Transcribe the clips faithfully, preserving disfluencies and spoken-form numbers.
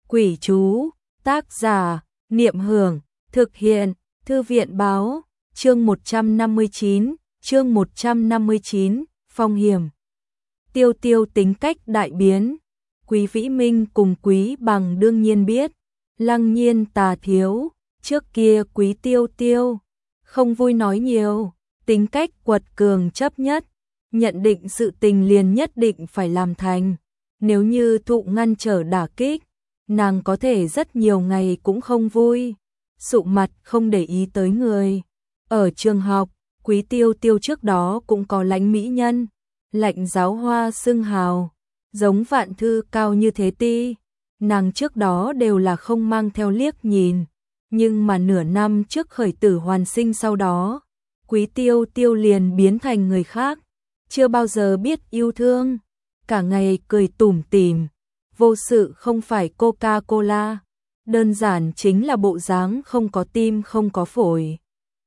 Quỷ chú, tác giả, Niệm Hưởng, thực hiện, Thư viện báo, chương một trăm năm mươi chín, chương một trăm năm mươi chín, phong hiểm. Tiêu Tiêu tính cách đại biến, Quý Vĩ Minh cùng Quý Bằng đương nhiên biết, Lăng Nhiên tà thiếu, trước kia Quý Tiêu Tiêu, không vui nói nhiều, tính cách quật cường chấp nhất, nhận định sự tình liền nhất định phải làm thành, nếu như thụ ngăn trở đả kích, nàng có thể rất nhiều ngày cũng không vui, sụ mặt không để ý tới người. Ở trường học, Quý Tiêu Tiêu trước đó cũng có lãnh mỹ nhân, lạnh giáo hoa xưng hào, giống Vạn Thư cao như thế ti, nàng trước đó đều là không mang theo liếc nhìn, nhưng mà nửa năm trước khởi tử hoàn sinh sau đó, Quý Tiêu Tiêu liền biến thành người khác, chưa bao giờ biết yêu thương, cả ngày cười tủm tỉm, vô sự không phải Coca-Cola, đơn giản chính là bộ dáng không có tim không có phổi.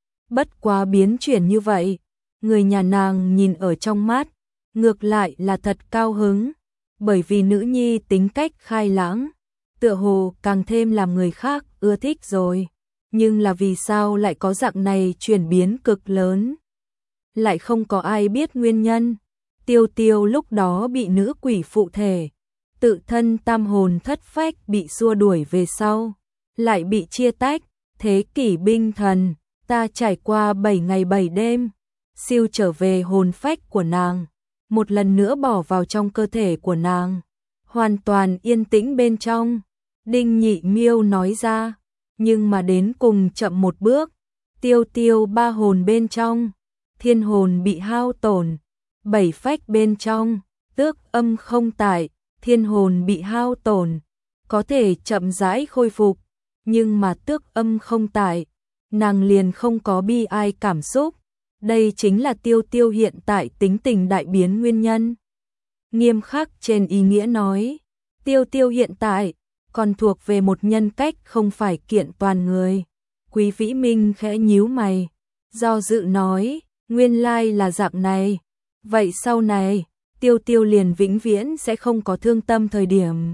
Bất quá biến chuyển như vậy, người nhà nàng nhìn ở trong mắt, ngược lại là thật cao hứng, bởi vì nữ nhi tính cách khai lãng, tựa hồ càng thêm làm người khác ưa thích rồi. Nhưng là vì sao lại có dạng này chuyển biến cực lớn? Lại không có ai biết nguyên nhân. Tiêu Tiêu lúc đó bị nữ quỷ phụ thể, tự thân tam hồn thất phách bị xua đuổi về sau, lại bị chia tách, thế kỷ binh thần, ta trải qua bảy ngày bảy đêm, siêu trở về hồn phách của nàng, một lần nữa bỏ vào trong cơ thể của nàng, hoàn toàn yên tĩnh bên trong. Đinh Nhị Miêu nói ra, nhưng mà đến cùng chậm một bước, Tiêu Tiêu ba hồn bên trong, thiên hồn bị hao tổn, bảy phách bên trong, tước âm không tại, thiên hồn bị hao tổn, có thể chậm rãi khôi phục, nhưng mà tước âm không tại, nàng liền không có bi ai cảm xúc. Đây chính là Tiêu Tiêu hiện tại tính tình đại biến nguyên nhân. Nghiêm khắc trên ý nghĩa nói, Tiêu Tiêu hiện tại còn thuộc về một nhân cách không phải kiện toàn người. Quý Vĩ Minh khẽ nhíu mày, do dự nói, nguyên lai là dạng này. Vậy sau này, Tiêu Tiêu liền vĩnh viễn sẽ không có thương tâm thời điểm.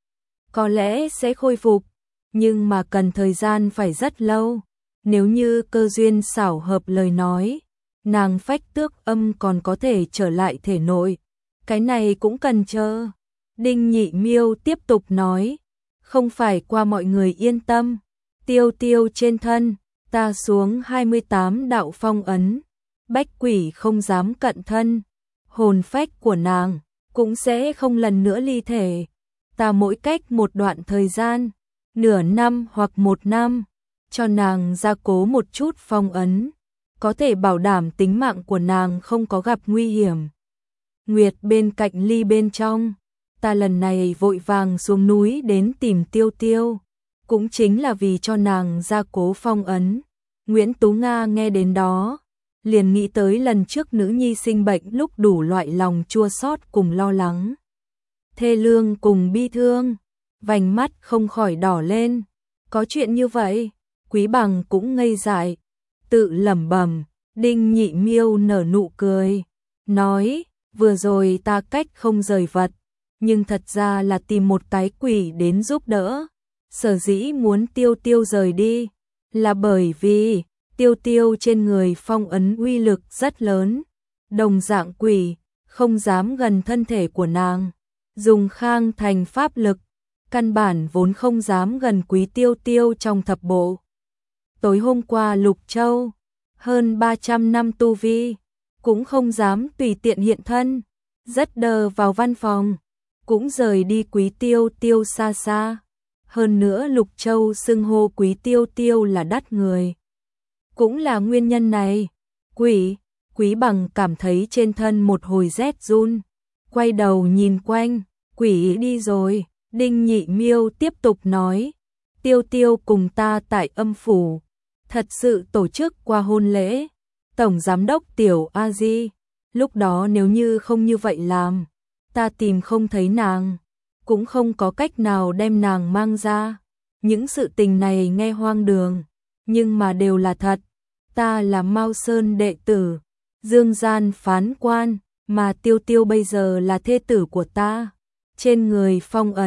Có lẽ sẽ khôi phục, nhưng mà cần thời gian phải rất lâu. Nếu như cơ duyên xảo hợp lời nói, nàng phách tước âm còn có thể trở lại thể nội. Cái này cũng cần chờ. Đinh Nhị Miêu tiếp tục nói, không phải qua mọi người yên tâm. Tiêu Tiêu trên thân, ta xuống hai mươi tám đạo phong ấn, bách quỷ không dám cận thân, hồn phách của nàng cũng sẽ không lần nữa ly thể. Ta mỗi cách một đoạn thời gian, nửa năm hoặc một năm, cho nàng gia cố một chút phong ấn, có thể bảo đảm tính mạng của nàng không có gặp nguy hiểm. Nguyệt bên cạnh ly bên trong, ta lần này vội vàng xuống núi đến tìm Tiêu Tiêu, cũng chính là vì cho nàng gia cố phong ấn. Nguyễn Tú Nga nghe đến đó, liền nghĩ tới lần trước nữ nhi sinh bệnh lúc đủ loại lòng chua xót cùng lo lắng. Thê lương cùng bi thương, vành mắt không khỏi đỏ lên. Có chuyện như vậy, Quý Bằng cũng ngây dại, tự lẩm bẩm. Đinh Nhị Miêu nở nụ cười, nói, vừa rồi ta cách không rời vật, nhưng thật ra là tìm một cái quỷ đến giúp đỡ. Sở dĩ muốn Tiêu Tiêu rời đi, là bởi vì Tiêu Tiêu trên người phong ấn uy lực rất lớn, đồng dạng quỷ không dám gần thân thể của nàng, dùng khang thành pháp lực, căn bản vốn không dám gần Quý Tiêu Tiêu trong thập bộ. Tối hôm qua Lục Châu, hơn ba trăm năm tu vi, cũng không dám tùy tiện hiện thân, rất đờ vào văn phòng, cũng rời đi Quý Tiêu Tiêu xa xa. Hơn nữa Lục Châu xưng hô Quý Tiêu Tiêu là đắt người. Cũng là nguyên nhân này, quỷ, Quý Bằng cảm thấy trên thân một hồi rét run, quay đầu nhìn quanh, quỷ đi rồi. Đinh Nhị Miêu tiếp tục nói, Tiêu Tiêu cùng ta tại âm phủ, thật sự tổ chức qua hôn lễ, Tổng Giám đốc Tiểu A Di, lúc đó nếu như không như vậy làm, ta tìm không thấy nàng, cũng không có cách nào đem nàng mang ra. Những sự tình này nghe hoang đường, nhưng mà đều là thật. Ta là Mao Sơn đệ tử, Dương Gian phán quan, mà Tiêu Tiêu bây giờ là thê tử của ta. Trên người phong ấn,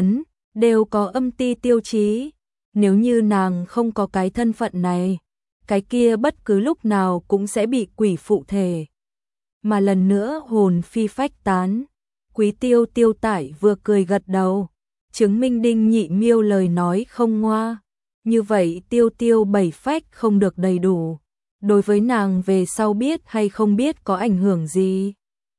đều có âm ti tiêu chí. Nếu như nàng không có cái thân phận này, cái kia bất cứ lúc nào cũng sẽ bị quỷ phụ thể. Mà lần nữa hồn phi phách tán. Quý Tiêu Tiêu tải vừa cười gật đầu, chứng minh Đinh Nhị Miêu lời nói không ngoa. Như vậy Tiêu Tiêu bảy phách không được đầy đủ. Đối với nàng về sau biết hay không biết có ảnh hưởng gì?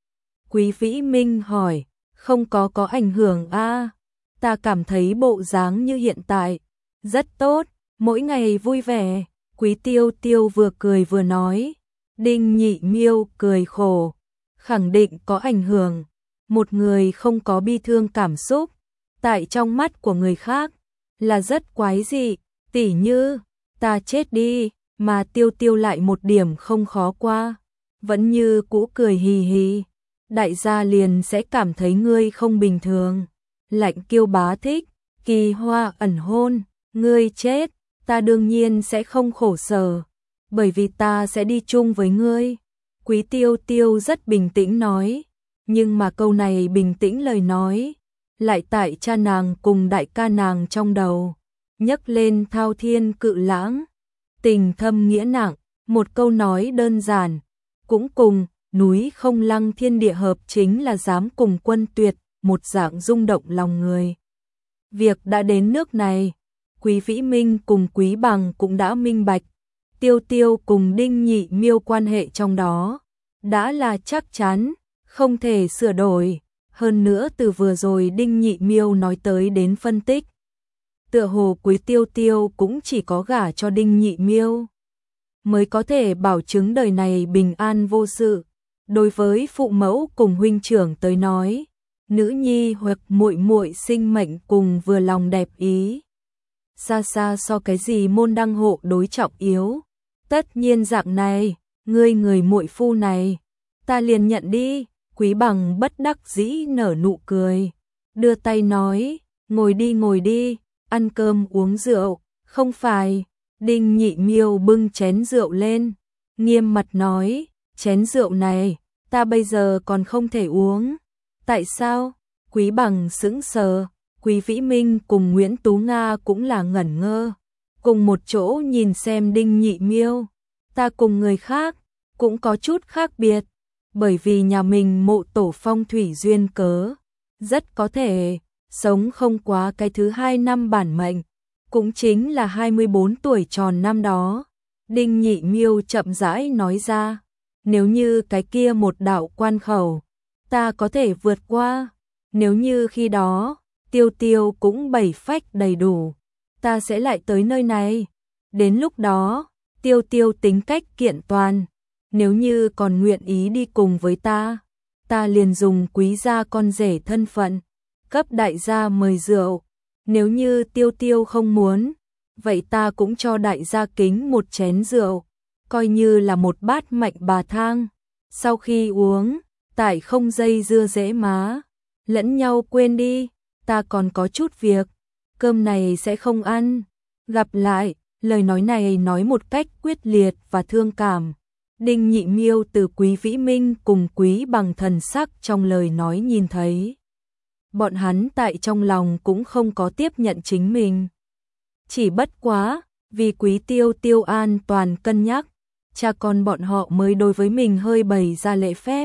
Quý Vĩ Minh hỏi, không có có ảnh hưởng a, ta cảm thấy bộ dáng như hiện tại, rất tốt, mỗi ngày vui vẻ. Quý Tiêu Tiêu vừa cười vừa nói. Đinh Nhị Miêu cười khổ, khẳng định có ảnh hưởng. Một người không có bi thương cảm xúc, tại trong mắt của người khác, là rất quái dị, tỉ như, ta chết đi, mà Tiêu Tiêu lại một điểm không khó qua, vẫn như cũ cười hì hì, đại gia liền sẽ cảm thấy ngươi không bình thường. Lạnh Kiêu Bá thích, kỳ hoa ẩn hôn, ngươi chết, ta đương nhiên sẽ không khổ sở, bởi vì ta sẽ đi chung với ngươi. Quý Tiêu Tiêu rất bình tĩnh nói, nhưng mà câu này bình tĩnh lời nói, lại tại cha nàng cùng đại ca nàng trong đầu, nhấc lên thao thiên cự lãng, tình thâm nghĩa nặng, một câu nói đơn giản, cũng cùng, núi không lăng thiên địa hợp chính là dám cùng quân tuyệt, một dạng rung động lòng người. Việc đã đến nước này, Quý Vĩ Minh cùng Quý Bằng cũng đã minh bạch, Tiêu Tiêu cùng Đinh Nhị Miêu quan hệ trong đó, đã là chắc chắn, không thể sửa đổi. Hơn nữa từ vừa rồi Đinh Nhị Miêu nói tới đến phân tích, tựa hồ Quý Tiêu Tiêu cũng chỉ có gả cho Đinh Nhị Miêu mới có thể bảo chứng đời này bình an vô sự. Đối với phụ mẫu cùng huynh trưởng tới nói, nữ nhi hoặc muội muội sinh mệnh cùng vừa lòng đẹp ý, xa xa so cái gì môn đăng hộ đối trọng yếu. Tất nhiên dạng này, ngươi người muội phu này, ta liền nhận đi. Quý Bằng bất đắc dĩ nở nụ cười, đưa tay nói, ngồi đi ngồi đi, ăn cơm uống rượu, không phải. Đinh Nhị Miêu bưng chén rượu lên, nghiêm mặt nói, chén rượu này, ta bây giờ còn không thể uống. Tại sao? Quý Bằng sững sờ, Quý Vĩ Minh cùng Nguyễn Tú Nga cũng là ngẩn ngơ, cùng một chỗ nhìn xem Đinh Nhị Miêu. Ta cùng người khác, cũng có chút khác biệt, bởi vì nhà mình mộ tổ phong thủy duyên cớ, rất có thể, sống không quá cái thứ hai năm bản mệnh, cũng chính là hai mươi bốn tuổi tròn năm đó. Đinh Nhị Miêu chậm rãi nói ra, nếu như cái kia một đạo quan khẩu, ta có thể vượt qua, nếu như khi đó, Tiêu Tiêu cũng bảy phách đầy đủ, ta sẽ lại tới nơi này. Đến lúc đó, Tiêu Tiêu tính cách kiện toàn, nếu như còn nguyện ý đi cùng với ta, ta liền dùng quý gia con rể thân phận, cấp đại gia mời rượu. Nếu như Tiêu Tiêu không muốn, vậy ta cũng cho đại gia kính một chén rượu, coi như là một bát mạnh bà thang. Sau khi uống, tại không dây dưa dễ má, lẫn nhau quên đi, ta còn có chút việc, cơm này sẽ không ăn. Gặp lại, lời nói này nói một cách quyết liệt và thương cảm. Đinh Nhị Miêu từ Quý Vĩ Minh cùng Quý Bằng thần sắc trong lời nói nhìn thấy, bọn hắn tại trong lòng cũng không có tiếp nhận chính mình. Chỉ bất quá, vì Quý Tiêu Tiêu an toàn cân nhắc, cha con bọn họ mới đối với mình hơi bày ra lễ phép.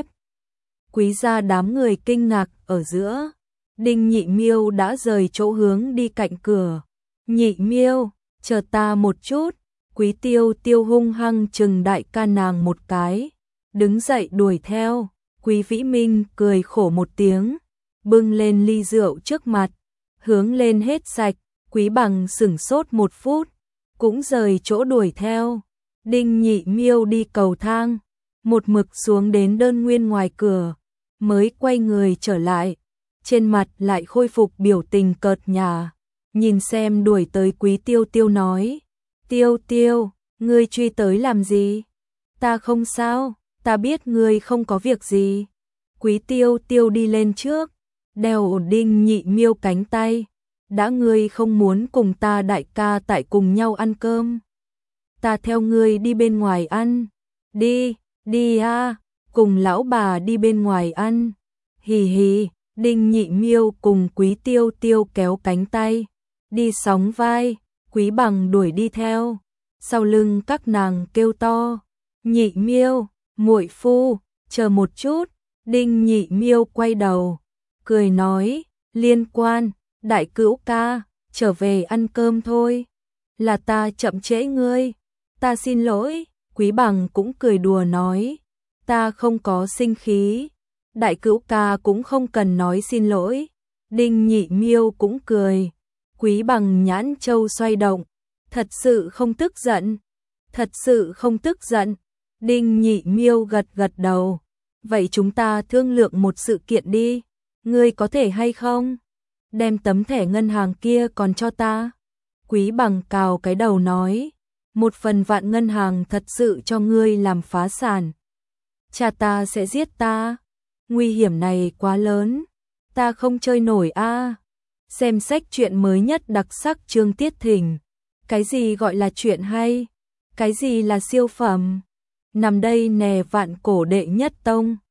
Quý gia đám người kinh ngạc ở giữa, Đinh Nhị Miêu đã rời chỗ hướng đi cạnh cửa. Nhị Miêu, chờ ta một chút. Quý Tiêu Tiêu hung hăng chừng đại ca nàng một cái, đứng dậy đuổi theo. Quý Vĩ Minh cười khổ một tiếng, bưng lên ly rượu trước mặt, hướng lên hết sạch. Quý Bằng sửng sốt một phút, cũng rời chỗ đuổi theo. Đinh Nhị Miêu đi cầu thang, một mực xuống đến đơn nguyên ngoài cửa, mới quay người trở lại, trên mặt lại khôi phục biểu tình cợt nhả, nhìn xem đuổi tới Quý Tiêu Tiêu nói, Tiêu Tiêu, ngươi truy tới làm gì? Ta không sao, ta biết ngươi không có việc gì. Quý Tiêu Tiêu đi lên trước, đeo ổn Đinh Nhị Miêu cánh tay, đã ngươi không muốn cùng ta đại ca tại cùng nhau ăn cơm, ta theo ngươi đi bên ngoài ăn. Đi, đi a, cùng lão bà đi bên ngoài ăn. Hì hì, Đinh Nhị Miêu cùng Quý Tiêu Tiêu kéo cánh tay, đi sóng vai, Quý Bằng đuổi đi theo. Sau lưng các nàng kêu to, Nhị Miêu, muội phu, chờ một chút. Đinh Nhị Miêu quay đầu, cười nói, Liên Quan, đại cữu ca, trở về ăn cơm thôi. Là ta chậm trễ ngươi, ta xin lỗi. Quý Bằng cũng cười đùa nói, ta không có sinh khí, đại cữu ca cũng không cần nói xin lỗi. Đinh Nhị Miêu cũng cười. Quý Bằng nhãn châu xoay động, thật sự không tức giận, thật sự không tức giận. Đinh Nhị Miêu gật gật đầu, vậy chúng ta thương lượng một sự kiện đi, ngươi có thể hay không đem tấm thẻ ngân hàng kia còn cho ta. Quý Bằng cào cái đầu nói, một phần vạn ngân hàng thật sự cho ngươi làm phá sản, cha ta sẽ giết ta, nguy hiểm này quá lớn, ta không chơi nổi a. À. Xem sách truyện mới nhất đặc sắc Trương Tiết Thỉnh. Cái gì gọi là chuyện hay? Cái gì là siêu phẩm? Nằm đây nè vạn cổ đệ nhất tông.